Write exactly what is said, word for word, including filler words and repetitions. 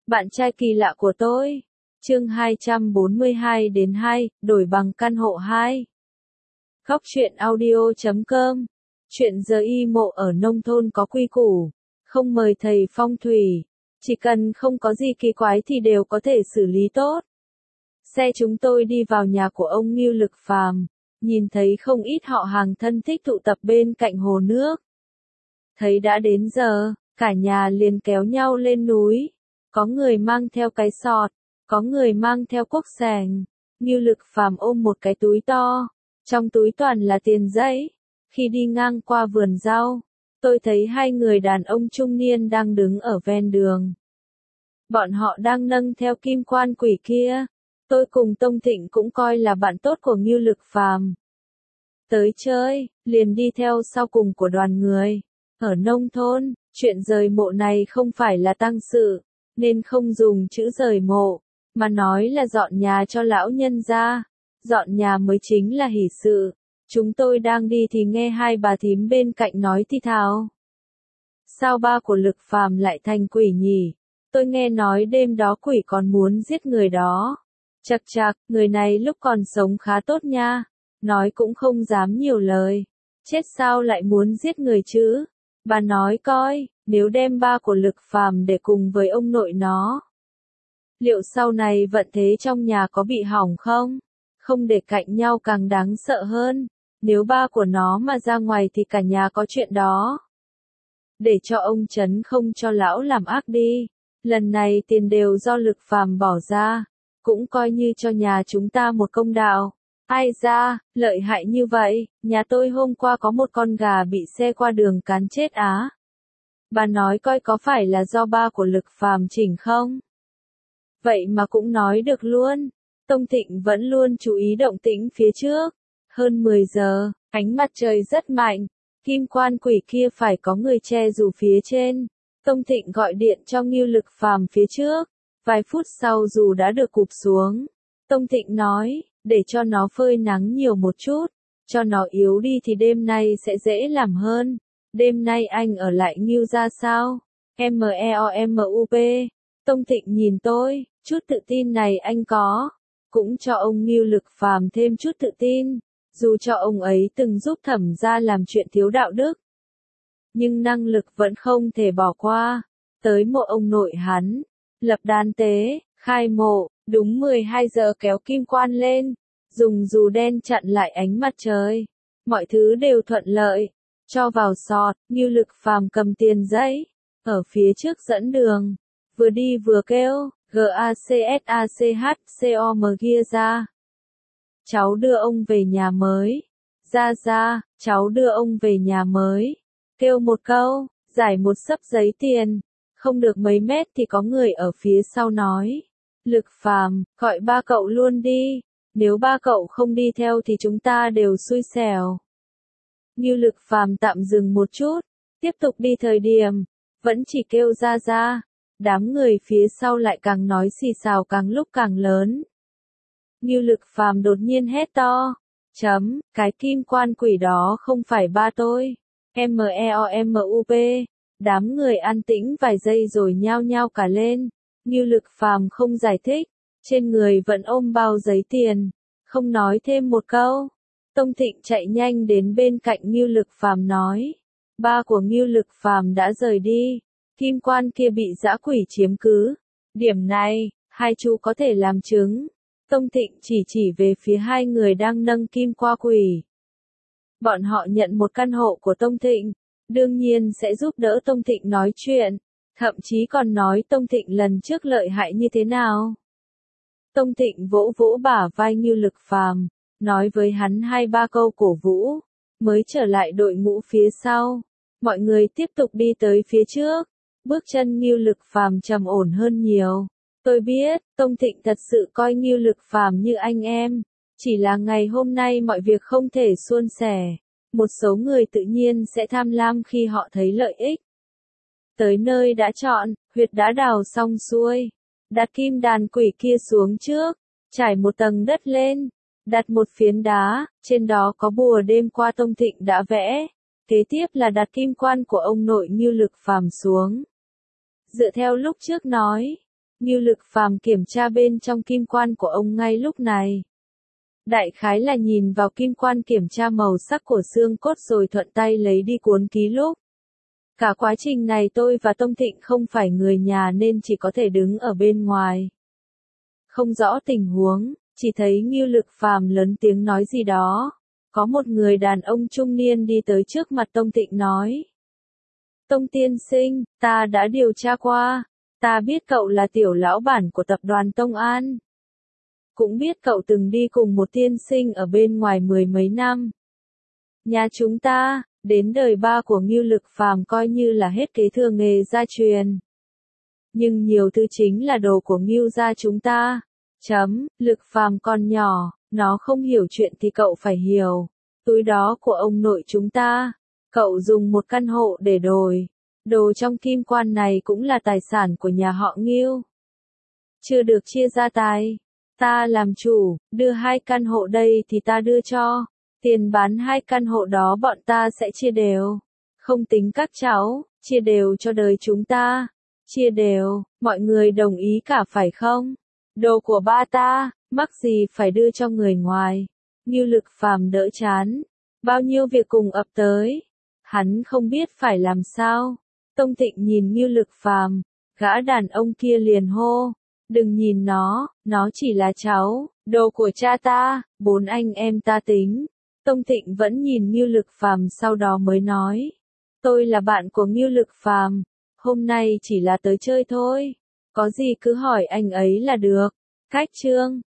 Bạn trai kỳ lạ của tôi. Chương hai trăm bốn mươi hai đến hai, đổi bằng căn hộ hai. Góc truyện audio chấm com. Chuyện giờ y mộ ở nông thôn có quy củ, không mời thầy phong thủy, chỉ cần không có gì kỳ quái thì đều có thể xử lý tốt. Xe chúng tôi đi vào nhà của ông Ngưu Lực Phàm, nhìn thấy không ít họ hàng thân thích tụ tập bên cạnh hồ nước. Thấy đã đến giờ, cả nhà liền kéo nhau lên núi. Có người mang theo cái sọt, có người mang theo cuốc sẻng. Ngưu Lực Phàm ôm một cái túi to, trong túi toàn là tiền giấy. Khi đi ngang qua vườn rau, tôi thấy hai người đàn ông trung niên đang đứng ở ven đường. Bọn họ đang nâng theo kim quan quỷ kia. Tôi cùng Tông Thịnh cũng coi là bạn tốt của Ngưu Lực Phàm. Tới chơi, liền đi theo sau cùng của đoàn người. Ở nông thôn, chuyện rời mộ này không phải là tang sự, nên không dùng chữ rời mộ, mà nói là dọn nhà cho lão nhân gia. Dọn nhà mới chính là hỷ sự. Chúng tôi đang đi thì nghe hai bà thím bên cạnh nói thì thào. Sao ba của Lực Phàm lại thành quỷ nhỉ? Tôi nghe nói đêm đó quỷ còn muốn giết người đó. Chậc chậc, người này lúc còn sống khá tốt nha. Nói cũng không dám nhiều lời. Chết sao lại muốn giết người chứ? Bà nói coi, nếu đem ba của Lực Phàm để cùng với ông nội nó, liệu sau này vận thế trong nhà có bị hỏng không? Không để cạnh nhau càng đáng sợ hơn. Nếu ba của nó mà ra ngoài thì cả nhà có chuyện đó. Để cho ông Trấn không cho lão làm ác đi. Lần này tiền đều do Lực Phàm bỏ ra, cũng coi như cho nhà chúng ta một công đạo. Ai ra, lợi hại như vậy, nhà tôi hôm qua có một con gà bị xe qua đường cán chết á. Bà nói coi có phải là do ba của Lực Phàm chỉnh không? Vậy mà cũng nói được luôn. Tông Thịnh vẫn luôn chú ý động tĩnh phía trước. Hơn mười giờ, ánh mặt trời rất mạnh. Kim quan quỷ kia phải có người che dù phía trên. Tông Thịnh gọi điện cho Ngưu Lực Phàm phía trước. Vài phút sau dù đã được cụp xuống. Tông Thịnh nói, để cho nó phơi nắng nhiều một chút. Cho nó yếu đi thì đêm nay sẽ dễ làm hơn. Đêm nay anh ở lại Ngưu ra sao? M E O M U P. Tông Thịnh nhìn tôi, chút tự tin này anh có. Cũng cho ông Ngưu Lực Phàm thêm chút tự tin. Dù cho ông ấy từng giúp Thẩm gia làm chuyện thiếu đạo đức, nhưng năng lực vẫn không thể bỏ qua. Tới mộ ông nội hắn, lập đàn tế, khai mộ, đúng mười hai giờ kéo kim quan lên, dùng dù đen chặn lại ánh mặt trời. Mọi thứ đều thuận lợi, cho vào sọt. Ngưu Lực Phàm cầm tiền giấy, ở phía trước dẫn đường, vừa đi vừa kêu, G A C S A C H C O M kia ra. Cháu đưa ông về nhà mới. Ra ra, cháu đưa ông về nhà mới. Kêu một câu, giải một xấp giấy tiền. Không được mấy mét thì có người ở phía sau nói. Lực Phàm, gọi ba cậu luôn đi. Nếu ba cậu không đi theo thì chúng ta đều xui xẻo. Ngưu Lực Phàm tạm dừng một chút, tiếp tục đi thời điểm, vẫn chỉ kêu ra ra. Đám người phía sau lại càng nói xì xào càng lúc càng lớn. Ngưu Lực Phàm đột nhiên hét to. Chấm, cái kim quan quỷ đó không phải ba tôi. M E O M U P. Đám người an tĩnh vài giây rồi nhao nhao cả lên. Ngưu Lực Phàm không giải thích. Trên người vẫn ôm bao giấy tiền. Không nói thêm một câu. Tông Thịnh chạy nhanh đến bên cạnh Ngưu Lực Phàm nói. Ba của Ngưu Lực Phàm đã rời đi. Kim quan kia bị dã quỷ chiếm cứ. Điểm này, hai chú có thể làm chứng. Tông Thịnh chỉ chỉ về phía hai người đang nâng kim qua quỷ. Bọn họ nhận một căn hộ của Tông Thịnh, đương nhiên sẽ giúp đỡ Tông Thịnh nói chuyện, thậm chí còn nói Tông Thịnh lần trước lợi hại như thế nào. Tông Thịnh vỗ vỗ bả vai Ngưu Lực Phàm, nói với hắn hai ba câu cổ vũ, mới trở lại đội ngũ phía sau. Mọi người tiếp tục đi tới phía trước, bước chân Ngưu Lực Phàm trầm ổn hơn nhiều. Tôi biết, Tông Thịnh thật sự coi Ngưu Lực Phàm như anh em. Chỉ là ngày hôm nay mọi việc không thể suôn sẻ. Một số người tự nhiên sẽ tham lam khi họ thấy lợi ích. Tới nơi đã chọn, huyệt đã đào xong xuôi. Đặt kim đàn quỷ kia xuống trước. Trải một tầng đất lên. Đặt một phiến đá, trên đó có bùa đêm qua Tông Thịnh đã vẽ. Kế tiếp là đặt kim quan của ông nội Ngưu Lực Phàm xuống. Dựa theo lúc trước nói, Ngưu Lực Phàm kiểm tra bên trong kim quan của ông ngay lúc này. Đại khái là nhìn vào kim quan kiểm tra màu sắc của xương cốt rồi thuận tay lấy đi cuốn ký lục. Cả quá trình này tôi và Tông Thịnh không phải người nhà nên chỉ có thể đứng ở bên ngoài. Không rõ tình huống, chỉ thấy Ngưu Lực Phàm lớn tiếng nói gì đó. Có một người đàn ông trung niên đi tới trước mặt Tông Thịnh nói. Tông tiên sinh, ta đã điều tra qua. Ta biết cậu là tiểu lão bản của tập đoàn Tông An. Cũng biết cậu từng đi cùng một tiên sinh ở bên ngoài mười mấy năm. Nhà chúng ta, đến đời ba của Ngưu Lực Phàm coi như là hết kế thừa nghề gia truyền. Nhưng nhiều thứ chính là đồ của Ngưu gia chúng ta. Chấm, Lực Phàm còn nhỏ, nó không hiểu chuyện thì cậu phải hiểu. Túi đó của ông nội chúng ta, cậu dùng một căn hộ để đổi. Đồ trong kim quan này cũng là tài sản của nhà họ Ngưu. Chưa được chia ra tài. Ta làm chủ, đưa hai căn hộ đây thì ta đưa cho. Tiền bán hai căn hộ đó bọn ta sẽ chia đều. Không tính các cháu, chia đều cho đời chúng ta. Chia đều, mọi người đồng ý cả phải không? Đồ của ba ta, mắc gì phải đưa cho người ngoài. Ngưu Lực Phàm đỡ chán. Bao nhiêu việc cùng ập tới. Hắn không biết phải làm sao. Tông Thịnh nhìn Ngưu Lực Phàm, gã đàn ông kia liền hô. Đừng nhìn nó, nó chỉ là cháu, đồ của cha ta, bốn anh em ta tính. Tông Thịnh vẫn nhìn Ngưu Lực Phàm sau đó mới nói. Tôi là bạn của Ngưu Lực Phàm, hôm nay chỉ là tới chơi thôi. Có gì cứ hỏi anh ấy là được. Cách chương